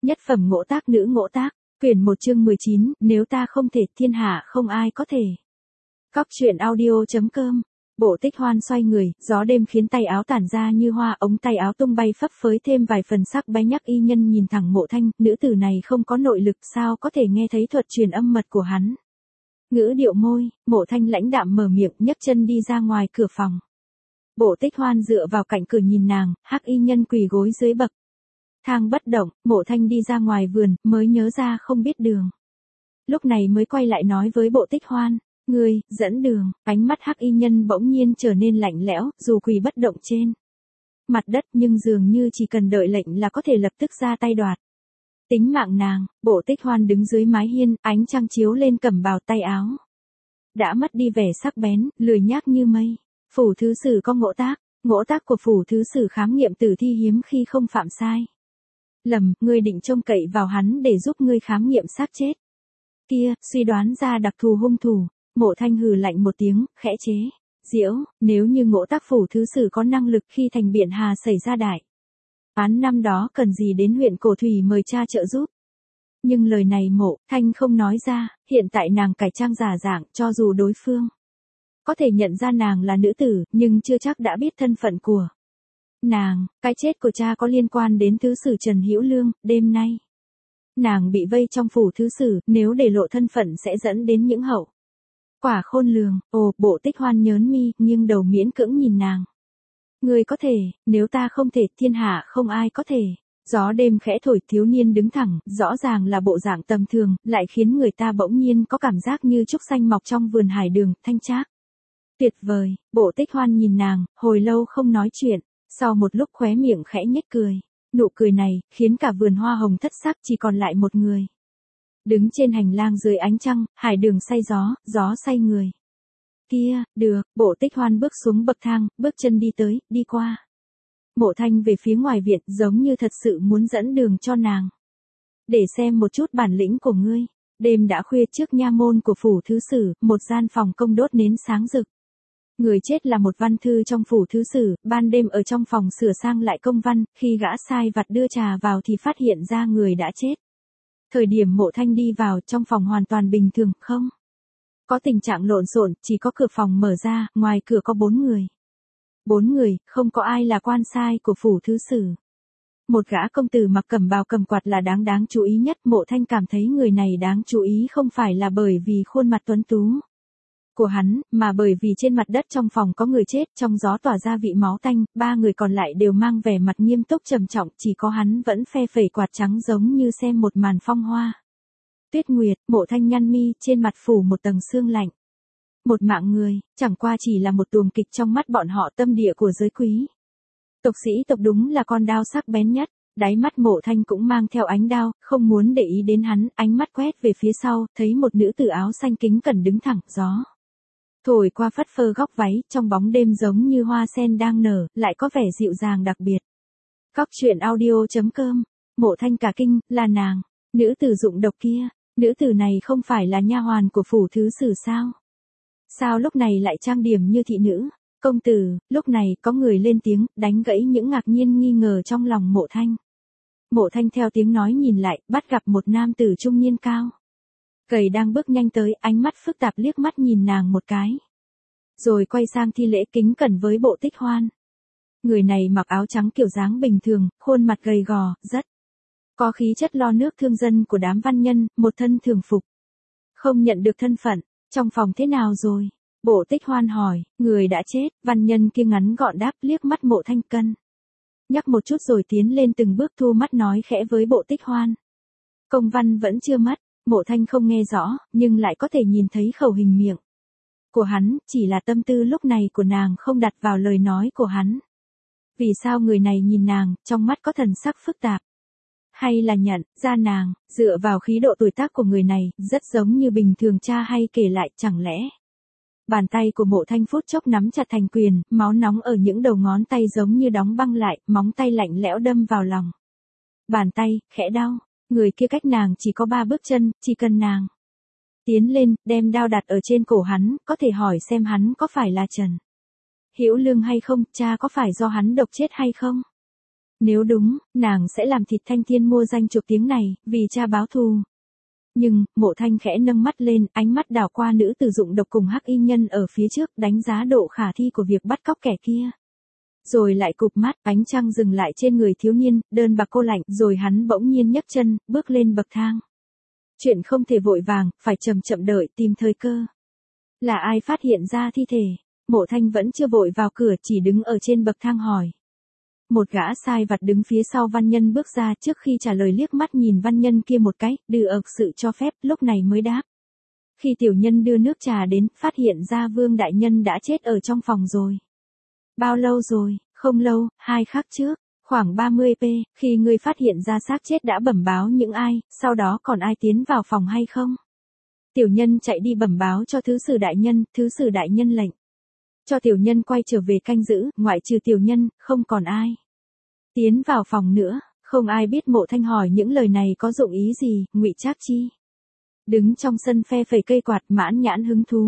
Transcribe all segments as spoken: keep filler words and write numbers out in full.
Nhất phẩm ngỗ tác nữ ngỗ tác, quyển một chương mười chín, nếu ta không thể, thiên hạ không ai có thể. Cóc truyện audio.com. Bộ Tích Hoan xoay người, gió đêm khiến tay áo tản ra như hoa, ống tay áo tung bay phấp phới thêm vài phần sắc bén. Nhắc y nhân nhìn thẳng Mộ Thanh, nữ tử này không có nội lực sao có thể nghe thấy thuật truyền âm mật của hắn. Ngữ điệu môi, Mộ Thanh lãnh đạm mở miệng, nhấc chân đi ra ngoài cửa phòng. Bộ Tích Hoan dựa vào cạnh cửa nhìn nàng, hắc y nhân quỳ gối dưới bậc thang bất động. Mộ Thanh đi ra ngoài vườn, mới nhớ ra không biết đường. Lúc này mới quay lại nói với Bộ Tích Hoan, ngươi, dẫn đường. Ánh mắt hắc y nhân bỗng nhiên trở nên lạnh lẽo, dù quỳ bất động trên mặt đất nhưng dường như chỉ cần đợi lệnh là có thể lập tức ra tay đoạt tính mạng nàng. Bộ Tích Hoan đứng dưới mái hiên, ánh trăng chiếu lên cẩm bào tay áo đã mất đi vẻ sắc bén, lười nhác như mây. Phủ thứ sử có ngỗ tác, ngỗ tác của phủ thứ sử khám nghiệm tử thi hiếm khi không phạm sai lầm, ngươi định trông cậy vào hắn để giúp ngươi khám nghiệm xác chết. Kia, suy đoán ra đặc thù hung thủ. Mộ Thanh hừ lạnh một tiếng, khẽ chế giễu, nếu như ngỗ tác phủ thứ sử có năng lực khi thành Biện Hà xảy ra đại án năm đó cần gì đến huyện Cổ Thủy mời cha trợ giúp. Nhưng lời này Mộ Thanh không nói ra, hiện tại nàng cải trang giả dạng, cho dù đối phương có thể nhận ra nàng là nữ tử, nhưng chưa chắc đã biết thân phận của nàng. Cái chết của cha có liên quan đến thứ sử Trần Hữu Lương. Đêm nay nàng bị vây trong phủ thứ sử, nếu để lộ thân phận sẽ dẫn đến những hậu quả khôn lường. Ồ, Bộ Tích Hoan nhớn mi, nhưng đầu miễn cưỡng nhìn nàng. Ngươi có thể, nếu ta không thể, thiên hạ không ai có thể. Gió đêm khẽ thổi, thiếu niên đứng thẳng, rõ ràng là bộ dạng tầm thường, lại khiến người ta bỗng nhiên có cảm giác như trúc xanh mọc trong vườn hải đường, thanh trác tuyệt vời. Bộ Tích Hoan nhìn nàng, hồi lâu không nói chuyện, sau một lúc khóe miệng khẽ nhếch cười. Nụ cười này khiến cả vườn hoa hồng thất sắc, chỉ còn lại một người đứng trên hành lang dưới ánh trăng. Hải đường say gió, gió say người. Kia, được. Bộ Tích Hoan bước xuống bậc thang, bước chân đi tới, đi qua Mộ Thanh về phía ngoài viện, giống như thật sự muốn dẫn đường cho nàng. Để xem một chút bản lĩnh của ngươi. Đêm đã khuya, trước nha môn của phủ thứ sử, một gian phòng công đốt nến sáng rực. Người chết là một văn thư trong phủ thứ sử, ban đêm ở trong phòng sửa sang lại công văn, khi gã sai vặt đưa trà vào thì phát hiện ra người đã chết. Thời điểm Mộ Thanh đi vào, trong phòng hoàn toàn bình thường, không có tình trạng lộn xộn, chỉ có cửa phòng mở ra, ngoài cửa có bốn người. Bốn người, không có ai là quan sai của phủ thứ sử. Một gã công tử mặc cẩm bào cầm quạt là đáng đáng chú ý nhất. Mộ Thanh cảm thấy người này đáng chú ý không phải là bởi vì khuôn mặt tuấn tú của hắn, mà bởi vì trên mặt đất trong phòng có người chết, trong gió tỏa ra vị máu tanh. Ba người còn lại đều mang vẻ mặt nghiêm túc trầm trọng, chỉ có hắn vẫn phe phẩy quạt trắng giống như xem một màn phong hoa tuyết nguyệt. Mộ Thanh nhăn mi, trên mặt phủ một tầng sương lạnh. Một mạng người, chẳng qua chỉ là một tuồng kịch trong mắt bọn họ, tâm địa của giới quý tộc sĩ tộc đúng là con đao sắc bén nhất. Đáy mắt Mộ Thanh cũng mang theo ánh đao, không muốn để ý đến hắn, ánh mắt quét về phía sau, thấy một nữ tử áo xanh kính cẩn đứng thẳng, gió thổi qua phất phơ góc váy, trong bóng đêm giống như hoa sen đang nở, lại có vẻ dịu dàng đặc biệt. Cóc truyện audio.com. Mộ Thanh cả kinh, là nàng, nữ tử dụng độc kia. Nữ tử này không phải là nha hoàn của phủ thứ sử sao? Sao lúc này lại trang điểm như thị nữ? Công tử. Lúc này có người lên tiếng, đánh gãy những ngạc nhiên nghi ngờ trong lòng Mộ Thanh. Mộ Thanh theo tiếng nói nhìn lại, bắt gặp một nam tử trung niên cao gầy đang bước nhanh tới, ánh mắt phức tạp liếc mắt nhìn nàng một cái, rồi quay sang thi lễ kính cẩn với Bộ Tích Hoan. Người này mặc áo trắng kiểu dáng bình thường, khuôn mặt gầy gò, rất có khí chất lo nước thương dân của đám văn nhân, một thân thường phục. Không nhận được thân phận. Trong phòng thế nào rồi? Bộ Tích Hoan hỏi. Người đã chết. Văn nhân kia ngắn gọn đáp, liếc mắt Mộ Thanh cân nhắc một chút rồi tiến lên từng bước, thu mắt nói khẽ với Bộ Tích Hoan. Công văn vẫn chưa mất. Mộ Thanh không nghe rõ, nhưng lại có thể nhìn thấy khẩu hình miệng của hắn, chỉ là tâm tư lúc này của nàng không đặt vào lời nói của hắn. Vì sao người này nhìn nàng, trong mắt có thần sắc phức tạp? Hay là nhận ra nàng, dựa vào khí độ tuổi tác của người này, rất giống như bình thường cha hay kể lại, chẳng lẽ? Bàn tay của Mộ Thanh phút chốc nắm chặt thành quyền, máu nóng ở những đầu ngón tay giống như đóng băng lại, móng tay lạnh lẽo đâm vào lòng bàn tay, khẽ đau. Người kia cách nàng chỉ có ba bước chân, chỉ cần nàng tiến lên, đem đao đặt ở trên cổ hắn, có thể hỏi xem hắn có phải là Trần Hữu Lương hay không, cha có phải do hắn độc chết hay không? Nếu đúng, nàng sẽ làm thịt Thanh Thiên mua danh chục tiếng này, vì cha báo thù. Nhưng, Mộ Thanh khẽ nâng mắt lên, ánh mắt đảo qua nữ tử dụng độc cùng hắc y nhân ở phía trước, đánh giá độ khả thi của việc bắt cóc kẻ kia. Rồi lại cụp mắt, ánh trăng dừng lại trên người thiếu niên, đơn bạc cô lạnh, rồi hắn bỗng nhiên nhấc chân, bước lên bậc thang. Chuyện không thể vội vàng, phải chậm chậm đợi, tìm thời cơ. Là ai phát hiện ra thi thể? Mộ Thanh vẫn chưa vội vào cửa, chỉ đứng ở trên bậc thang hỏi. Một gã sai vặt đứng phía sau văn nhân bước ra, trước khi trả lời liếc mắt nhìn văn nhân kia một cái, đưa ực sự cho phép, lúc này mới đáp. Khi tiểu nhân đưa nước trà đến, phát hiện ra Vương đại nhân đã chết ở trong phòng rồi. Bao lâu rồi? Không lâu, hai khắc trước, khoảng ba mươi phút, khi ngươi phát hiện ra xác chết đã bẩm báo những ai, sau đó còn ai tiến vào phòng hay không? Tiểu nhân chạy đi bẩm báo cho thứ sử đại nhân, thứ sử đại nhân lệnh. Cho tiểu nhân quay trở về canh giữ, ngoại trừ tiểu nhân, không còn ai. Tiến vào phòng nữa, không ai biết. Mộ Thanh hỏi những lời này có dụng ý gì, Ngụy Trác Chi. Đứng trong sân phe phẩy cây quạt, mãn nhãn hứng thú.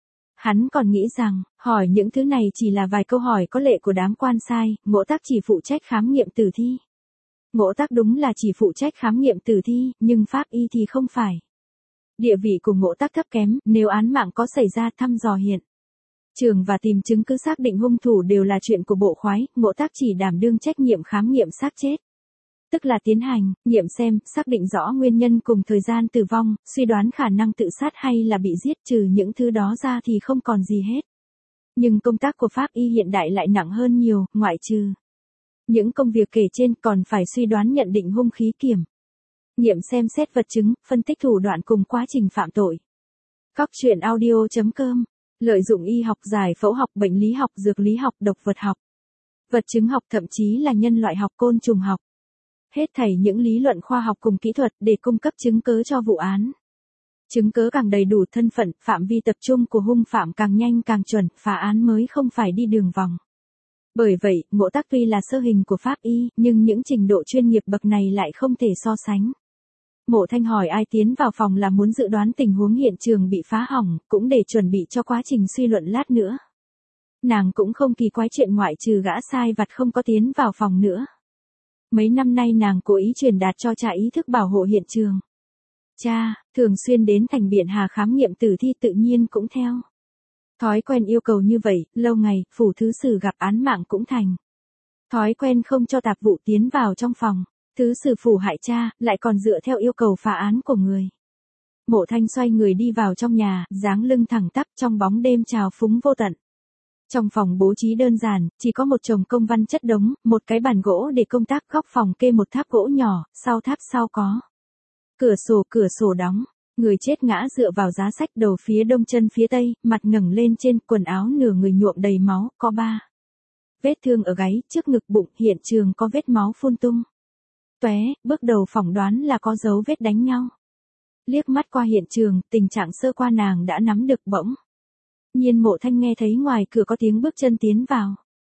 Hắn còn nghĩ rằng, hỏi những thứ này chỉ là vài câu hỏi có lệ của đám quan sai, Ngỗ Tác chỉ phụ trách khám nghiệm tử thi. Ngỗ Tác đúng là chỉ phụ trách khám nghiệm tử thi, nhưng pháp y thì không phải. Địa vị của Ngỗ Tác thấp kém, nếu án mạng có xảy ra thăm dò hiện trường và tìm chứng cứ xác định hung thủ đều là chuyện của bộ khoái, Ngỗ Tác chỉ đảm đương trách nhiệm khám nghiệm xác chết. Tức là tiến hành, nghiệm xem, xác định rõ nguyên nhân cùng thời gian tử vong, suy đoán khả năng tự sát hay là bị giết, trừ những thứ đó ra thì không còn gì hết. Nhưng công tác của pháp y hiện đại lại nặng hơn nhiều, ngoại trừ những công việc kể trên còn phải suy đoán nhận định hung khí kiểm. Nghiệm xem xét vật chứng, phân tích thủ đoạn cùng quá trình phạm tội. Cóc truyện audio chấm com. Lợi dụng y học, giải phẫu học, bệnh lý học, dược lý học, độc vật học, vật chứng học, thậm chí là nhân loại học, côn trùng học. Hết thảy những lý luận khoa học cùng kỹ thuật để cung cấp chứng cứ cho vụ án. Chứng cứ càng đầy đủ, thân phận, phạm vi tập trung của hung phạm càng nhanh càng chuẩn, phá án mới không phải đi đường vòng. Bởi vậy, Ngỗ Tác tuy là sơ hình của pháp y, nhưng những trình độ chuyên nghiệp bậc này lại không thể so sánh. Mộ Thanh hỏi ai tiến vào phòng là muốn dự đoán tình huống hiện trường bị phá hỏng, cũng để chuẩn bị cho quá trình suy luận lát nữa. Nàng cũng không kỳ quái chuyện ngoại trừ gã sai vặt không có tiến vào phòng nữa. Mấy năm nay nàng cố ý truyền đạt cho cha ý thức bảo hộ hiện trường. Cha, thường xuyên đến thành Biện Hà khám nghiệm tử thi tự nhiên cũng theo. Thói quen yêu cầu như vậy, lâu ngày, phủ thứ sử gặp án mạng cũng thành. Thói quen không cho tạp vụ tiến vào trong phòng. Thứ sử phủ hại cha, lại còn dựa theo yêu cầu phá án của người. Mộ Thanh xoay người đi vào trong nhà, dáng lưng thẳng tắp trong bóng đêm trào phúng vô tận. Trong phòng bố trí đơn giản, chỉ có một chồng công văn chất đống, một cái bàn gỗ để công tác, góc phòng kê một tháp gỗ nhỏ, sau tháp sau có cửa sổ, cửa sổ đóng. Người chết ngã dựa vào giá sách, đầu phía đông chân phía tây, mặt ngẩng lên trên, quần áo nửa người nhuộm đầy máu, có ba vết thương ở gáy, trước ngực, bụng, hiện trường có vết máu phun tung tóe, bước đầu phỏng đoán là có dấu vết đánh nhau. Liếc mắt qua hiện trường, tình trạng sơ qua nàng đã nắm được. Bỗng nhiên Mộ Thanh nghe thấy ngoài cửa có tiếng bước chân tiến vào.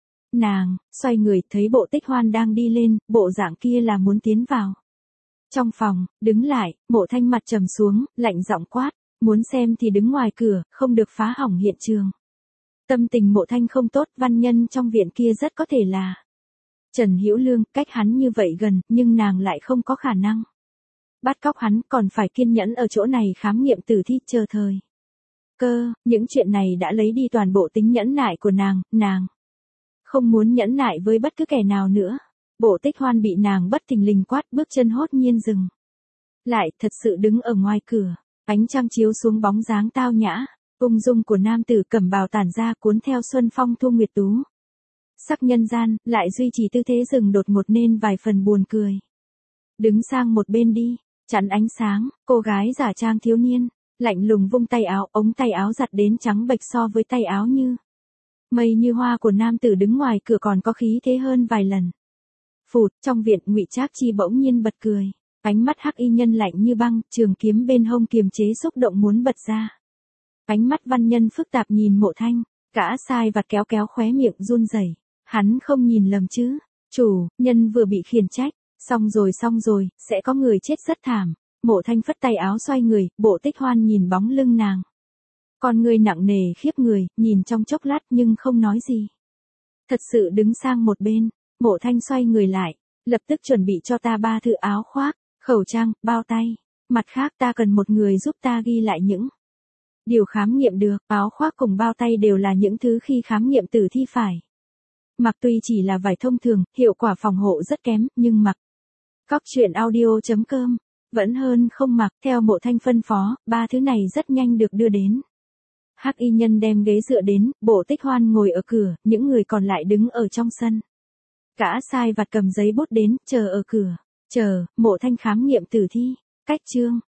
Nàng xoay người, thấy Bộ Tích Hoan đang đi lên, bộ dạng kia là muốn tiến vào trong phòng. Đứng lại, Mộ Thanh mặt trầm xuống, lạnh giọng quát, muốn xem thì đứng ngoài cửa, không được phá hỏng hiện trường. Tâm tình Mộ Thanh không tốt, văn nhân trong viện kia rất có thể là Trần Hữu Lương, cách hắn như vậy gần, nhưng nàng lại không có khả năng bắt cóc hắn, còn phải kiên nhẫn ở chỗ này khám nghiệm tử thi, chờ thời cơ. Những chuyện này đã lấy đi toàn bộ tính nhẫn nại của nàng, nàng không muốn nhẫn nại với bất cứ kẻ nào nữa. Bộ Tích Hoan bị nàng bất thình lình quát, bước chân hốt nhiên dừng lại, thật sự đứng ở ngoài cửa. Ánh trăng chiếu xuống bóng dáng tao nhã, ung dung của nam tử cẩm bào tản ra, cuốn theo xuân phong thu nguyệt tú. Sắc nhân gian, lại duy trì tư thế dừng đột ngột nên vài phần buồn cười. Đứng sang một bên đi, chắn ánh sáng. Cô gái giả trang thiếu niên, lạnh lùng vung tay áo, ống tay áo giặt đến trắng bệch so với tay áo như mây như hoa của nam tử đứng ngoài cửa còn có khí thế hơn vài lần. Phụt, trong viện, Ngụy Trác Chi bỗng nhiên bật cười. Ánh mắt hắc y nhân lạnh như băng, trường kiếm bên hông kiềm chế xúc động muốn bật ra. Ánh mắt văn nhân phức tạp nhìn Mộ Thanh, gã sai vặt kéo kéo khóe miệng run rẩy. Hắn không nhìn lầm chứ? Chủ, nhân vừa bị khiển trách. Xong rồi xong rồi, sẽ có người chết rất thảm. Mộ Thanh phất tay áo xoay người, Bộ Tích Hoan nhìn bóng lưng nàng. Con người nặng nề khiếp người, nhìn trong chốc lát nhưng không nói gì. Thật sự đứng sang một bên. Mộ Thanh xoay người lại, lập tức chuẩn bị cho ta ba thứ áo khoác, khẩu trang, bao tay. Mặt khác ta cần một người giúp ta ghi lại những điều khám nghiệm được, áo khoác cùng bao tay đều là những thứ khi khám nghiệm tử thi phải. Mặc tuy chỉ là vải thông thường, hiệu quả phòng hộ rất kém, nhưng mặc. Cóc truyện audio chấm com vẫn hơn không mặc. Theo Mộ Thanh phân phó, ba thứ này rất nhanh được đưa đến. Hắc y nhân đem ghế dựa đến, Bộ Tích Hoan ngồi ở cửa, những người còn lại đứng ở trong sân. Cả sai vặt cầm giấy bút đến, chờ ở cửa. Chờ, Mộ Thanh khám nghiệm tử thi. Cách chương